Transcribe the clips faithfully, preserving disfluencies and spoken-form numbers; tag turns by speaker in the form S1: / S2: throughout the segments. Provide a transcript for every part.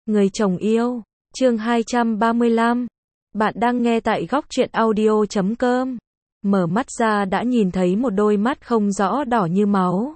S1: Người chồng yêu, chương hai trăm ba mươi lăm. Bạn đang nghe tại góc truyện audio chấm com. Mở mắt ra đã nhìn thấy một đôi mắt không rõ đỏ như máu.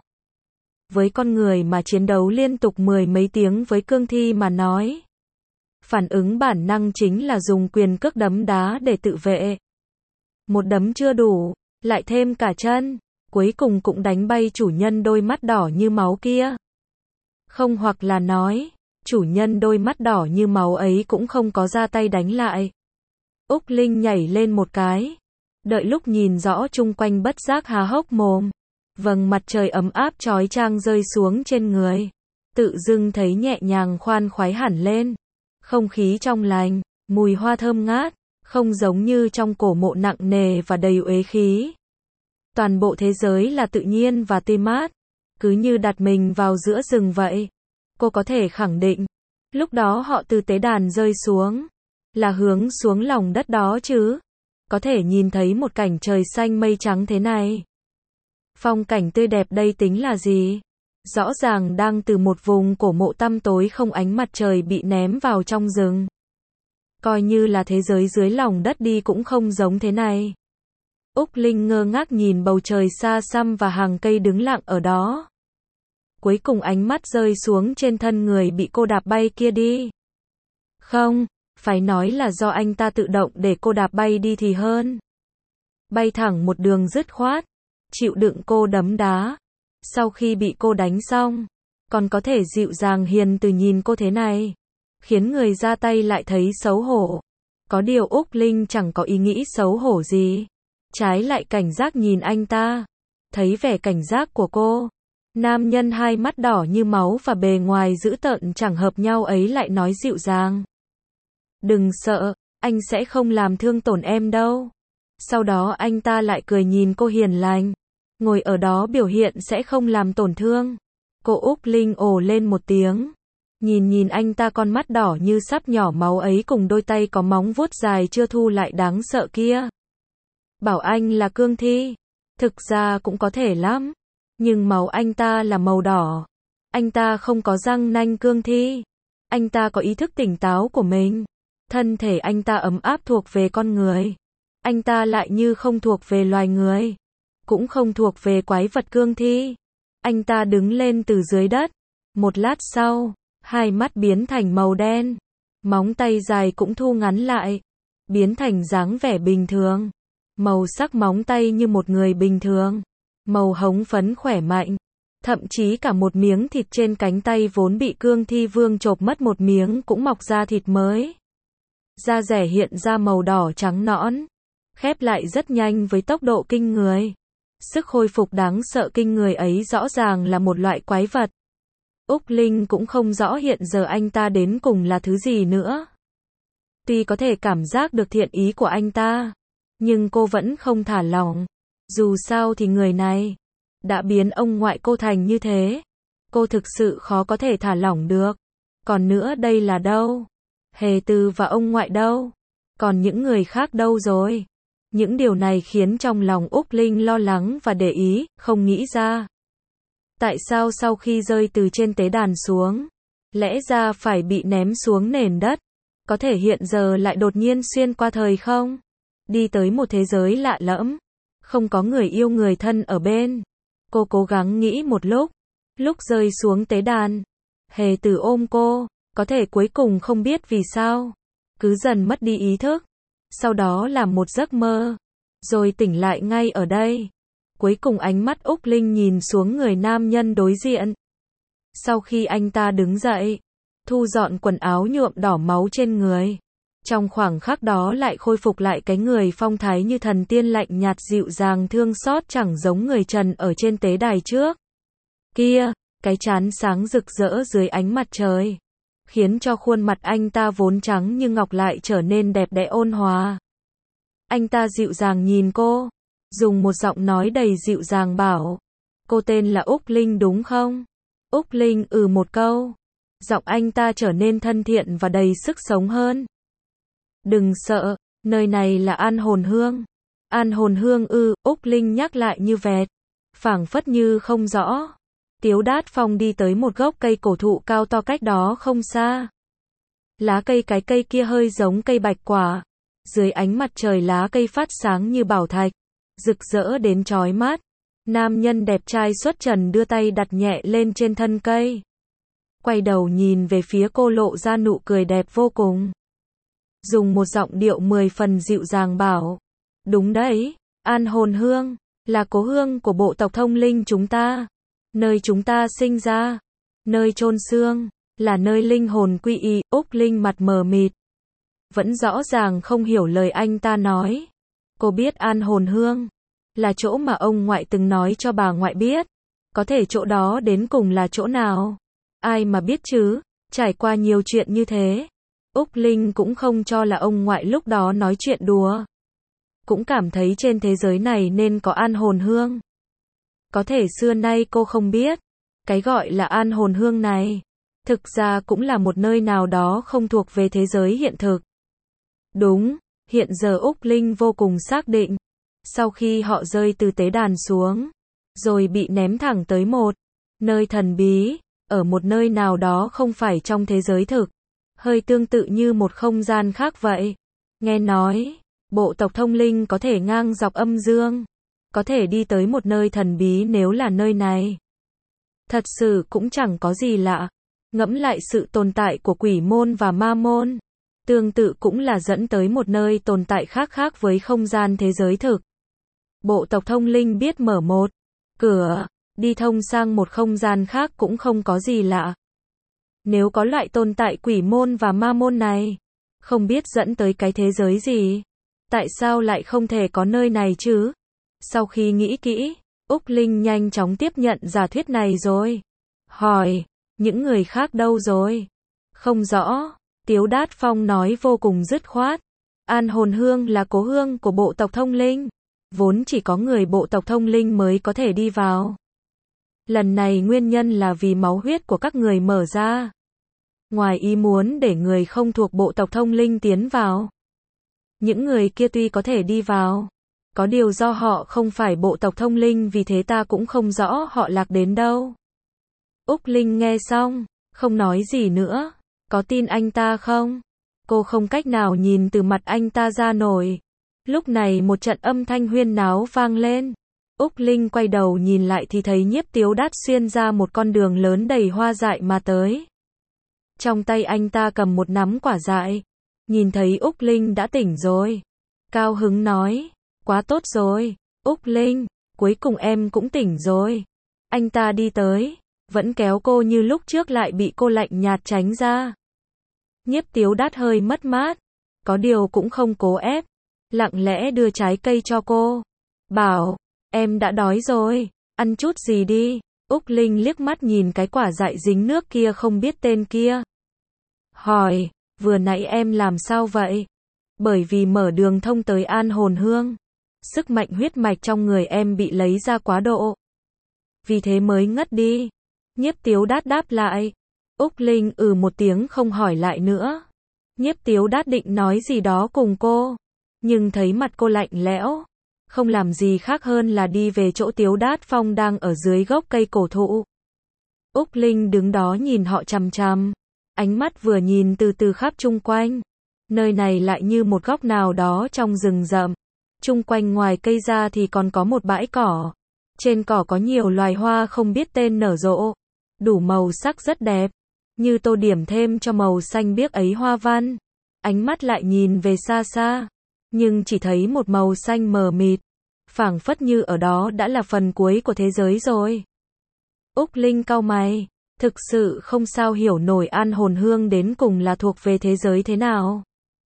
S1: Với con người mà chiến đấu liên tục mười mấy tiếng với cương thi mà nói, phản ứng bản năng chính là dùng quyền cước đấm đá để tự vệ. Một đấm chưa đủ, lại thêm cả chân, cuối cùng cũng đánh bay chủ nhân đôi mắt đỏ như máu kia. Không, hoặc là nói, chủ nhân đôi mắt đỏ như máu ấy cũng không có ra tay đánh lại. Úc Linh nhảy lên một cái, đợi lúc nhìn rõ chung quanh bất giác há hốc mồm. Vầng mặt trời ấm áp chói chang rơi xuống trên người, tự dưng thấy nhẹ nhàng khoan khoái hẳn lên. Không khí trong lành, mùi hoa thơm ngát, không giống như trong cổ mộ nặng nề và đầy uế khí. Toàn bộ thế giới là tự nhiên và tươi mát, cứ như đặt mình vào giữa rừng vậy. Cô có thể khẳng định, lúc đó họ từ tế đàn rơi xuống, là hướng xuống lòng đất đó chứ. Có thể nhìn thấy một cảnh trời xanh mây trắng thế này. Phong cảnh tươi đẹp đây tính là gì? Rõ ràng đang từ một vùng cổ mộ tăm tối không ánh mặt trời bị ném vào trong rừng. Coi như là thế giới dưới lòng đất đi cũng không giống thế này. Úc Linh ngơ ngác nhìn bầu trời xa xăm và hàng cây đứng lặng ở đó. Cuối cùng ánh mắt rơi xuống trên thân người bị cô đạp bay kia đi. Không, phải nói là do anh ta tự động để cô đạp bay đi thì hơn. Bay thẳng một đường dứt khoát, chịu đựng cô đấm đá. Sau khi bị cô đánh xong, còn có thể dịu dàng hiền từ nhìn cô thế này, khiến người ra tay lại thấy xấu hổ. Có điều Úc Linh chẳng có ý nghĩ xấu hổ gì, trái lại cảnh giác nhìn anh ta. Thấy vẻ cảnh giác của cô, nam nhân hai mắt đỏ như máu và bề ngoài dữ tợn chẳng hợp nhau ấy lại nói dịu dàng. Đừng sợ, anh sẽ không làm thương tổn em đâu. Sau đó anh ta lại cười nhìn cô hiền lành, ngồi ở đó biểu hiện sẽ không làm tổn thương. Cô Úc Linh ồ lên một tiếng, nhìn nhìn anh ta con mắt đỏ như sắp nhỏ máu ấy cùng đôi tay có móng vuốt dài chưa thu lại đáng sợ kia. Bảo anh là cương thi, thực ra cũng có thể lắm, nhưng máu anh ta là màu đỏ. Anh ta không có răng nanh cương thi, anh ta có ý thức tỉnh táo của mình. Thân thể anh ta ấm áp thuộc về con người, anh ta lại như không thuộc về loài người, cũng không thuộc về quái vật cương thi. Anh ta đứng lên từ dưới đất, một lát sau, hai mắt biến thành màu đen, móng tay dài cũng thu ngắn lại, biến thành dáng vẻ bình thường. Màu sắc móng tay như một người bình thường, màu hống phấn khỏe mạnh, thậm chí cả một miếng thịt trên cánh tay vốn bị cương thi vương chộp mất một miếng cũng mọc ra thịt mới. Da rẻ hiện ra màu đỏ trắng nõn, khép lại rất nhanh với tốc độ kinh người. Sức hồi phục đáng sợ kinh người ấy rõ ràng là một loại quái vật. Úc Linh cũng không rõ hiện giờ anh ta đến cùng là thứ gì nữa. Tuy có thể cảm giác được thiện ý của anh ta, nhưng cô vẫn không thả lỏng. Dù sao thì người này đã biến ông ngoại cô thành như thế, cô thực sự khó có thể thả lỏng được. Còn nữa đây là đâu? Hề Từ và ông ngoại đâu? Còn những người khác đâu rồi? Những điều này khiến trong lòng Úc Linh lo lắng và để ý, không nghĩ ra. Tại sao sau khi rơi từ trên tế đàn xuống, lẽ ra phải bị ném xuống nền đất, có thể hiện giờ lại đột nhiên xuyên qua thời không? Đi tới một thế giới lạ lẫm, không có người yêu người thân ở bên. Cô cố gắng nghĩ một lúc, lúc rơi xuống tế đàn, Hề Từ ôm cô, có thể cuối cùng không biết vì sao, cứ dần mất đi ý thức. Sau đó là một giấc mơ, rồi tỉnh lại ngay ở đây. Cuối cùng ánh mắt Úc Linh nhìn xuống người nam nhân đối diện. Sau khi anh ta đứng dậy, thu dọn quần áo nhuộm đỏ máu trên người, trong khoảng khắc đó lại khôi phục lại cái người phong thái như thần tiên lạnh nhạt dịu dàng thương xót chẳng giống người trần ở trên tế đài trước kia. Cái trán sáng rực rỡ dưới ánh mặt trời, khiến cho khuôn mặt anh ta vốn trắng như ngọc lại trở nên đẹp đẽ ôn hòa. Anh ta dịu dàng nhìn cô, dùng một giọng nói đầy dịu dàng bảo, cô tên là Úc Linh đúng không? Úc Linh ừ một câu, giọng anh ta trở nên thân thiện và đầy sức sống hơn. Đừng sợ, nơi này là An Hồn Hương. An Hồn Hương ư? Úc Linh nhắc lại như vẹt, phảng phất như không rõ. Tiếu Đát Phong đi tới một gốc cây cổ thụ cao to cách đó không xa. Lá cây cái cây kia hơi giống cây bạch quả. Dưới ánh mặt trời lá cây phát sáng như bảo thạch, rực rỡ đến chói mắt. Nam nhân đẹp trai xuất trần đưa tay đặt nhẹ lên trên thân cây. Quay đầu nhìn về phía cô lộ ra nụ cười đẹp vô cùng. Dùng một giọng điệu mười phần dịu dàng bảo. Đúng đấy, An Hồn Hương, là cố hương của bộ tộc Thông Linh chúng ta. Nơi chúng ta sinh ra, nơi chôn xương, là nơi linh hồn quy y. Úc Linh mặt mờ mịt, vẫn rõ ràng không hiểu lời anh ta nói. Cô biết An Hồn Hương là chỗ mà ông ngoại từng nói cho bà ngoại biết. Có thể chỗ đó đến cùng là chỗ nào? Ai mà biết chứ, trải qua nhiều chuyện như thế. Úc Linh cũng không cho là ông ngoại lúc đó nói chuyện đùa. Cũng cảm thấy trên thế giới này nên có An Hồn Hương. Có thể xưa nay cô không biết. Cái gọi là An Hồn Hương này, thực ra cũng là một nơi nào đó không thuộc về thế giới hiện thực. Đúng, hiện giờ Úc Linh vô cùng xác định. Sau khi họ rơi từ tế đàn xuống, rồi bị ném thẳng tới một nơi thần bí, ở một nơi nào đó không phải trong thế giới thực, hơi tương tự như một không gian khác vậy. Nghe nói, bộ tộc Thông Linh có thể ngang dọc âm dương, có thể đi tới một nơi thần bí nếu là nơi này. Thật sự cũng chẳng có gì lạ. Ngẫm lại sự tồn tại của quỷ môn và ma môn, tương tự cũng là dẫn tới một nơi tồn tại khác khác với không gian thế giới thực. Bộ tộc Thông Linh biết mở một cửa, đi thông sang một không gian khác cũng không có gì lạ. Nếu có loại tồn tại quỷ môn và ma môn này, không biết dẫn tới cái thế giới gì. Tại sao lại không thể có nơi này chứ? Sau khi nghĩ kỹ, Úc Linh nhanh chóng tiếp nhận giả thuyết này rồi. Hỏi, những người khác đâu rồi? Không rõ. Tiếu Đát Phong nói vô cùng dứt khoát. An Hồn Hương là cố hương của bộ tộc Thông Linh. Vốn chỉ có người bộ tộc Thông Linh mới có thể đi vào. Lần này nguyên nhân là vì máu huyết của các người mở ra. Ngoài ý muốn để người không thuộc bộ tộc Thông Linh tiến vào. Những người kia tuy có thể đi vào, có điều do họ không phải bộ tộc Thông Linh vì thế ta cũng không rõ họ lạc đến đâu. Úc Linh nghe xong, không nói gì nữa. Có tin anh ta không? Cô không cách nào nhìn từ mặt anh ta ra nổi. Lúc này một trận âm thanh huyên náo vang lên. Úc Linh quay đầu nhìn lại thì thấy Nhiếp Tiếu Đát xuyên ra một con đường lớn đầy hoa dại mà tới. Trong tay anh ta cầm một nắm quả dại. Nhìn thấy Úc Linh đã tỉnh rồi. Cao hứng nói, quá tốt rồi, Úc Linh, cuối cùng em cũng tỉnh rồi. Anh ta đi tới, vẫn kéo cô như lúc trước lại bị cô lạnh nhạt tránh ra. Nhiếp Tiếu Đát hơi mất mát, có điều cũng không cố ép, lặng lẽ đưa trái cây cho cô. Bảo, em đã đói rồi, ăn chút gì đi. Úc Linh liếc mắt nhìn cái quả dại dính nước kia không biết tên kia. Hỏi, vừa nãy em làm sao vậy? Bởi vì mở đường thông tới An Hồn Hương, sức mạnh huyết mạch trong người em bị lấy ra quá độ. Vì thế mới ngất đi. Nhiếp Tiếu Đát đáp lại. Úc Linh ừ một tiếng không hỏi lại nữa. Nhiếp Tiếu Đát định nói gì đó cùng cô, nhưng thấy mặt cô lạnh lẽo, không làm gì khác hơn là đi về chỗ Tiếu Đát Phong đang ở dưới gốc cây cổ thụ. Úc Linh đứng đó nhìn họ chằm chằm, ánh mắt vừa nhìn từ từ khắp chung quanh. Nơi này lại như một góc nào đó trong rừng rậm. Chung quanh ngoài cây ra thì còn có một bãi cỏ. Trên cỏ có nhiều loài hoa không biết tên nở rộ, đủ màu sắc rất đẹp, như tô điểm thêm cho màu xanh biếc ấy hoa văn. Ánh mắt lại nhìn về xa xa, nhưng chỉ thấy một màu xanh mờ mịt, phảng phất như ở đó đã là phần cuối của thế giới rồi. Úc Linh cau mày, thực sự không sao hiểu nổi An Hồn Hương đến cùng là thuộc về thế giới thế nào.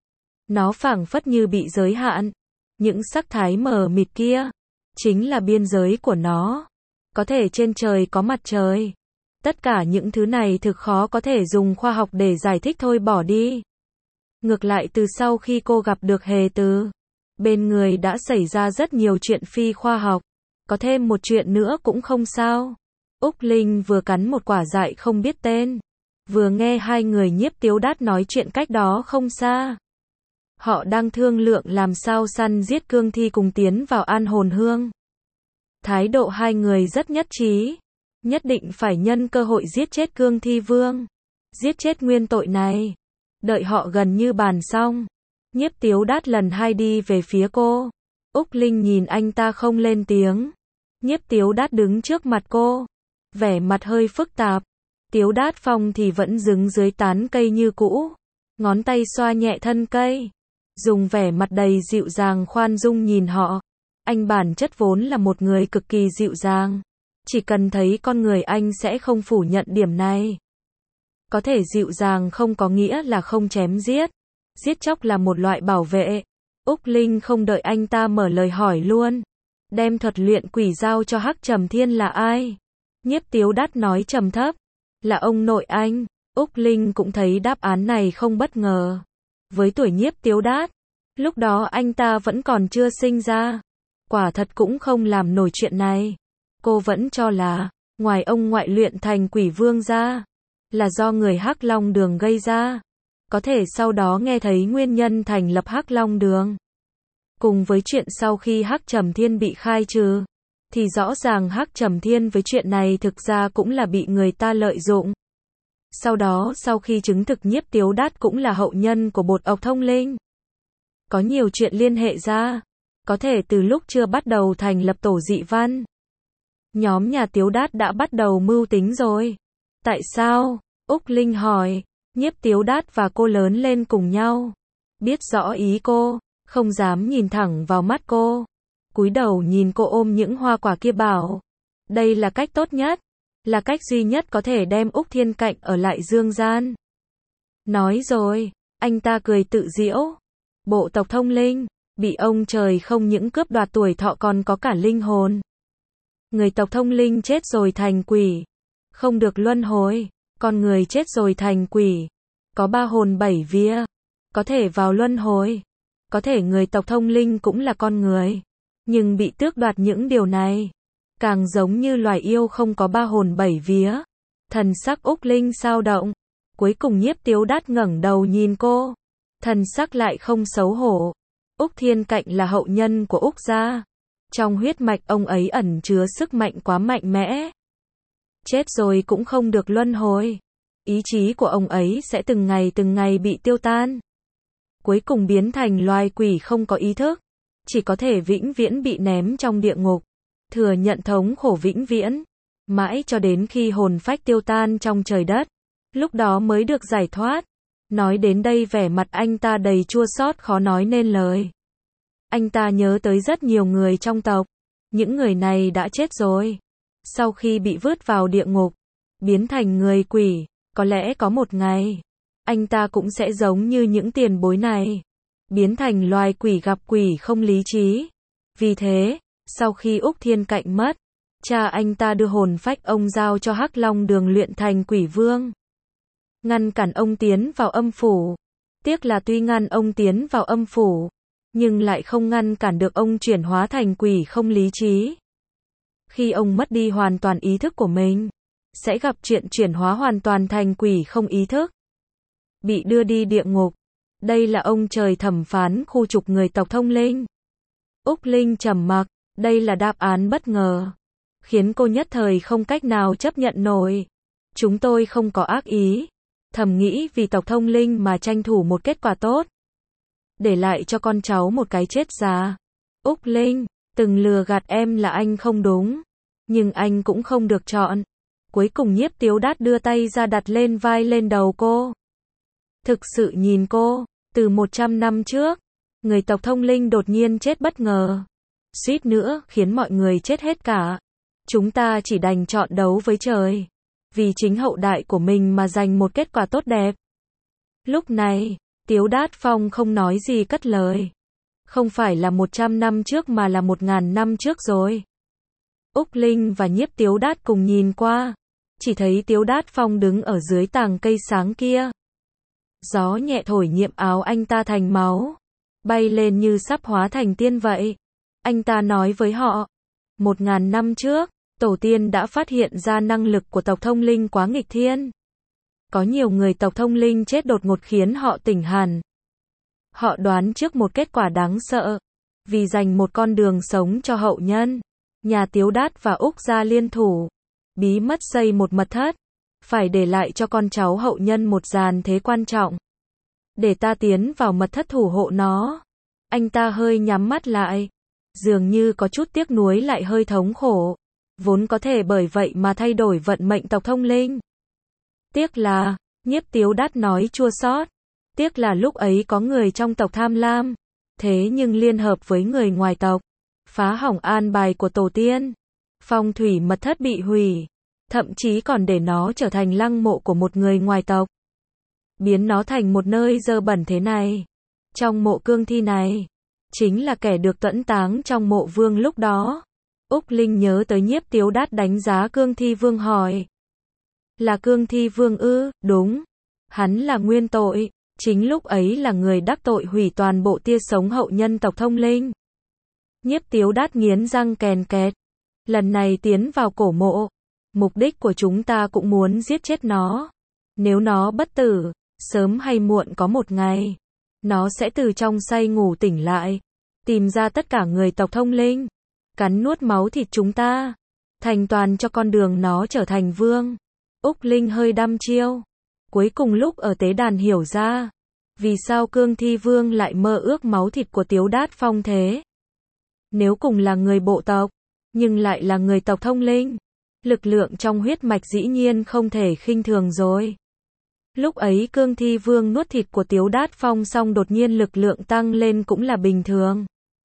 S1: Nó phảng phất như bị giới hạn, những sắc thái mờ mịt kia chính là biên giới của nó. Có thể trên trời có mặt trời. Tất cả những thứ này thực khó có thể dùng khoa học để giải thích thôi bỏ đi. Ngược lại từ sau khi cô gặp được Hề Từ, bên người đã xảy ra rất nhiều chuyện phi khoa học. Có thêm một chuyện nữa cũng không sao. Úc Linh vừa cắn một quả dại không biết tên, vừa nghe hai người Nhiếp Tiếu Đát nói chuyện cách đó không xa. Họ đang thương lượng làm sao săn giết cương thi cùng tiến vào An Hồn Hương. Thái độ hai người rất nhất trí, nhất định phải nhân cơ hội giết chết cương thi vương, giết chết nguyên tội này. Đợi họ gần như bàn xong, Nhiếp Tiếu Đát lần hai đi về phía cô. Úc Linh nhìn anh ta không lên tiếng. Nhiếp Tiếu Đát đứng trước mặt cô, vẻ mặt hơi phức tạp. Tiếu Đát Phong thì vẫn đứng dưới tán cây như cũ, ngón tay xoa nhẹ thân cây, dùng vẻ mặt đầy dịu dàng khoan dung nhìn họ. Anh bản chất vốn là một người cực kỳ dịu dàng, chỉ cần thấy con người anh sẽ không phủ nhận điểm này. Có thể dịu dàng không có nghĩa là không chém giết. Giết chóc là một loại bảo vệ. Úc Linh không đợi anh ta mở lời hỏi luôn. Đem thuật luyện quỷ giao cho Hắc Trầm Thiên là ai? Nhiếp Tiếu Đát nói trầm thấp. Là ông nội anh. Úc Linh cũng thấy đáp án này không bất ngờ. Với tuổi Nhiếp Tiếu Đát, lúc đó anh ta vẫn còn chưa sinh ra. Quả thật cũng không làm nổi chuyện này. Cô vẫn cho là, ngoài ông ngoại luyện thành quỷ vương ra, là do người Hắc Long Đường gây ra. Có thể sau đó nghe thấy nguyên nhân thành lập Hắc Long Đường. Cùng với chuyện sau khi Hắc Trầm Thiên bị khai trừ, thì rõ ràng Hắc Trầm Thiên với chuyện này thực ra cũng là bị người ta lợi dụng. Sau đó sau khi chứng thực Nhiếp Tiếu Đát cũng là hậu nhân của bột ộc thông linh. Có nhiều chuyện liên hệ ra. Có thể từ lúc chưa bắt đầu thành lập tổ dị văn, nhóm nhà Tiếu Đát đã bắt đầu mưu tính rồi. Tại sao? Úc Linh hỏi. Nhiếp Tiếu Đát và cô lớn lên cùng nhau, biết rõ ý cô, không dám nhìn thẳng vào mắt cô, cúi đầu nhìn cô ôm những hoa quả kia bảo, đây là cách tốt nhất, là cách duy nhất có thể đem Úc Thiên Cạnh ở lại dương gian. Nói rồi, anh ta cười tự giễu, bộ tộc thông linh, bị ông trời không những cướp đoạt tuổi thọ còn có cả linh hồn. Người tộc thông linh chết rồi thành quỷ, không được luân hồi. Con người chết rồi thành quỷ, có ba hồn bảy vía, có thể vào luân hồi. Có thể người tộc thông linh cũng là con người, nhưng bị tước đoạt những điều này. Càng giống như loài yêu không có ba hồn bảy vía. Thần sắc Úc Linh xao động. Cuối cùng Nhiếp Tiếu Đát ngẩng đầu nhìn cô. Thần sắc lại không xấu hổ. Úc Thiên Cạnh là hậu nhân của Úc gia. Trong huyết mạch ông ấy ẩn chứa sức mạnh quá mạnh mẽ. Chết rồi cũng không được luân hồi. Ý chí của ông ấy sẽ từng ngày từng ngày bị tiêu tan. Cuối cùng biến thành loài quỷ không có ý thức. Chỉ có thể vĩnh viễn bị ném trong địa ngục. Thừa nhận thống khổ vĩnh viễn. Mãi cho đến khi hồn phách tiêu tan trong trời đất. Lúc đó mới được giải thoát. Nói đến đây vẻ mặt anh ta đầy chua xót khó nói nên lời. Anh ta nhớ tới rất nhiều người trong tộc. Những người này đã chết rồi. Sau khi bị vứt vào địa ngục, biến thành người quỷ, có lẽ có một ngày, anh ta cũng sẽ giống như những tiền bối này, biến thành loài quỷ gặp quỷ không lý trí. Vì thế, sau khi Úc Thiên Cạnh mất, cha anh ta đưa hồn phách ông giao cho Hắc Long Đường luyện thành quỷ vương. Ngăn cản ông tiến vào âm phủ. Tiếc là tuy ngăn ông tiến vào âm phủ, nhưng lại không ngăn cản được ông chuyển hóa thành quỷ không lý trí. Khi ông mất đi hoàn toàn ý thức của mình, sẽ gặp chuyện chuyển hóa hoàn toàn thành quỷ không ý thức. Bị đưa đi địa ngục. Đây là ông trời thẩm phán khu trục người tộc thông linh. Úc Linh trầm mặc, đây là đáp án bất ngờ, khiến cô nhất thời không cách nào chấp nhận nổi. Chúng tôi không có ác ý, thầm nghĩ vì tộc thông linh mà tranh thủ một kết quả tốt, để lại cho con cháu một cái chết già. Úc Linh, từng lừa gạt em là anh không đúng, nhưng anh cũng không được chọn. Cuối cùng Nhiếp Tiếu Đát đưa tay ra đặt lên vai lên đầu cô. Thực sự nhìn cô, từ một trăm năm trước, người tộc thông linh đột nhiên chết bất ngờ. Suýt nữa khiến mọi người chết hết cả. Chúng ta chỉ đành chọn đấu với trời, vì chính hậu đại của mình mà giành một kết quả tốt đẹp. Lúc này, Tiếu Đát Phong không nói gì cất lời. Không phải là một trăm năm trước mà là một ngàn năm trước rồi. Úc Linh và Nhiếp Tiếu Đát cùng nhìn qua, chỉ thấy Tiếu Đát Phong đứng ở dưới tàng cây sáng kia. Gió nhẹ thổi nhiệm áo anh ta thành máu, bay lên như sắp hóa thành tiên vậy. Anh ta nói với họ, một ngàn năm trước, tổ tiên đã phát hiện ra năng lực của tộc thông linh quá nghịch thiên. Có nhiều người tộc thông linh chết đột ngột khiến họ tỉnh hẳn. Họ đoán trước một kết quả đáng sợ. Vì dành một con đường sống cho hậu nhân, nhà Tiếu Đát và Úc gia liên thủ, bí mật xây một mật thất, phải để lại cho con cháu hậu nhân một giàn thế quan trọng. để ta tiến vào mật thất thủ hộ nó. Anh ta hơi nhắm mắt lại, dường như có chút tiếc nuối lại hơi thống khổ, vốn có thể bởi vậy mà thay đổi vận mệnh tộc Thông Linh. Tiếc là, Nhiếp Tiếu Đát nói chua xót, tiếc là lúc ấy có người trong tộc tham lam, thế nhưng liên hợp với người ngoài tộc, phá hỏng an bài của tổ tiên. Phong thủy mật thất bị hủy, thậm chí còn để nó trở thành lăng mộ của một người ngoài tộc. Biến nó thành một nơi dơ bẩn thế này. Trong mộ cương thi này, chính là kẻ được tuẫn táng trong mộ vương lúc đó. Úc Linh nhớ tới Nhiếp Tiếu Đát đánh giá cương thi vương hỏi. Là cương thi vương ư? Đúng. Hắn là nguyên tội, chính lúc ấy là người đắc tội hủy toàn bộ tia sống hậu nhân tộc Thông Linh. Nhiếp Tiếu Đát nghiến răng kèn kẹt. Lần này tiến vào cổ mộ, mục đích của chúng ta cũng muốn giết chết nó. Nếu nó bất tử, sớm hay muộn có một ngày, nó sẽ từ trong say ngủ tỉnh lại, tìm ra tất cả người tộc Thông Linh, cắn nuốt máu thịt chúng ta, thành toàn cho con đường nó trở thành vương. Úc Linh hơi đăm chiêu. Cuối cùng lúc ở tế đàn hiểu ra, vì sao cương thi vương lại mơ ước máu thịt của Tiếu Đát Phong thế. Nếu cùng là người bộ tộc, nhưng lại là người tộc Thông Linh, lực lượng trong huyết mạch dĩ nhiên không thể khinh thường rồi. Lúc ấy cương thi vương nuốt thịt của Tiếu Đát Phong xong đột nhiên lực lượng tăng lên cũng là bình thường.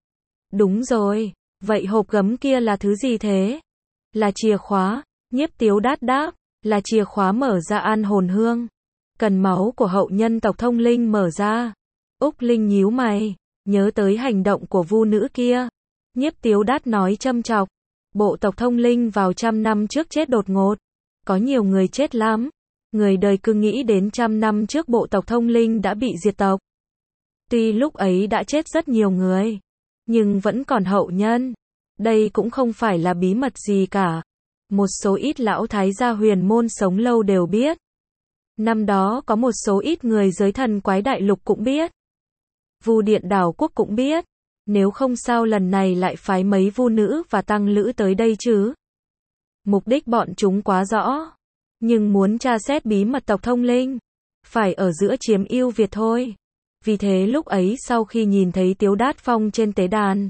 S1: Đúng rồi, vậy hộp gấm kia là thứ gì thế? Là chìa khóa, Nhiếp Tiếu Đát đáp, là chìa khóa mở ra an hồn hương. Cần máu của hậu nhân tộc Thông Linh mở ra. Úc Linh nhíu mày, nhớ tới hành động của vu nữ kia. Nhiếp Tiếu Đát nói châm chọc, bộ tộc Thông Linh vào trăm năm trước chết đột ngột. Có nhiều người chết lắm. Người đời cứ nghĩ đến trăm năm trước bộ tộc Thông Linh đã bị diệt tộc. Tuy lúc ấy đã chết rất nhiều người, nhưng vẫn còn hậu nhân. Đây cũng không phải là bí mật gì cả. Một số ít lão thái gia huyền môn sống lâu đều biết. Năm đó có một số ít người giới thần quái đại lục cũng biết. Vu Điện đảo quốc cũng biết. Nếu không sao lần này lại phái mấy vu nữ và tăng lữ tới đây chứ. Mục đích bọn chúng quá rõ. Nhưng muốn tra xét bí mật tộc Thông Linh, phải ở giữa chiếm ưu việt thôi. Vì thế lúc ấy sau khi nhìn thấy Tiếu Đát Phong trên tế đàn,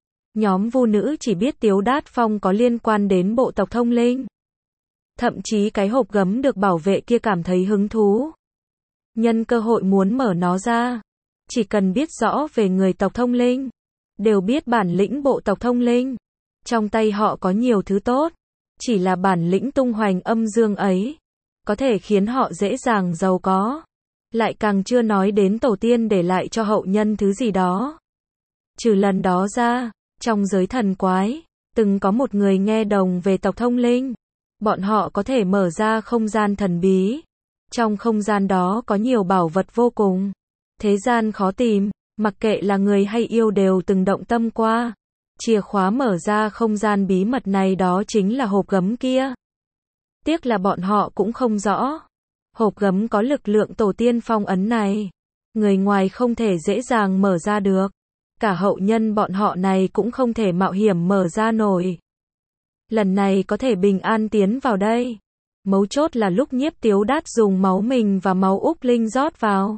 S1: nhóm vu nữ chỉ biết Tiếu Đát Phong có liên quan đến bộ tộc Thông Linh. Thậm chí cái hộp gấm được bảo vệ kia cảm thấy hứng thú. Nhân cơ hội muốn mở nó ra. Chỉ cần biết rõ về người tộc Thông Linh, đều biết bản lĩnh bộ tộc Thông Linh. Trong tay họ có nhiều thứ tốt. Chỉ là bản lĩnh tung hoành âm dương ấy, có thể khiến họ dễ dàng giàu có. Lại càng chưa nói đến tổ tiên để lại cho hậu nhân thứ gì đó. Trừ lần đó ra, trong giới thần quái, từng có một người nghe đồng về tộc Thông Linh. Bọn họ có thể mở ra không gian thần bí. Trong không gian đó có nhiều bảo vật vô cùng. Thế gian khó tìm, mặc kệ là người hay yêu đều từng động tâm qua. Chìa khóa mở ra không gian bí mật này đó chính là hộp gấm kia. Tiếc là bọn họ cũng không rõ. Hộp gấm có lực lượng tổ tiên phong ấn này. Người ngoài không thể dễ dàng mở ra được. Cả hậu nhân bọn họ này cũng không thể mạo hiểm mở ra nổi. Lần này có thể bình an tiến vào đây. Mấu chốt là lúc Nhiếp Tiếu Đát dùng máu mình và máu Úc Linh rót vào.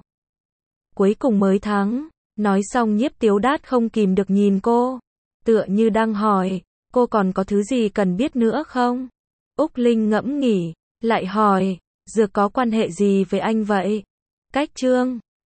S1: Cuối cùng mới thắng. Nói xong Nhiếp Tiếu Đát không kìm được nhìn cô. Tựa như đang hỏi, cô còn có thứ gì cần biết nữa không? Úc Linh ngẫm nghĩ, lại hỏi, dược có quan hệ gì với anh vậy? Cách chương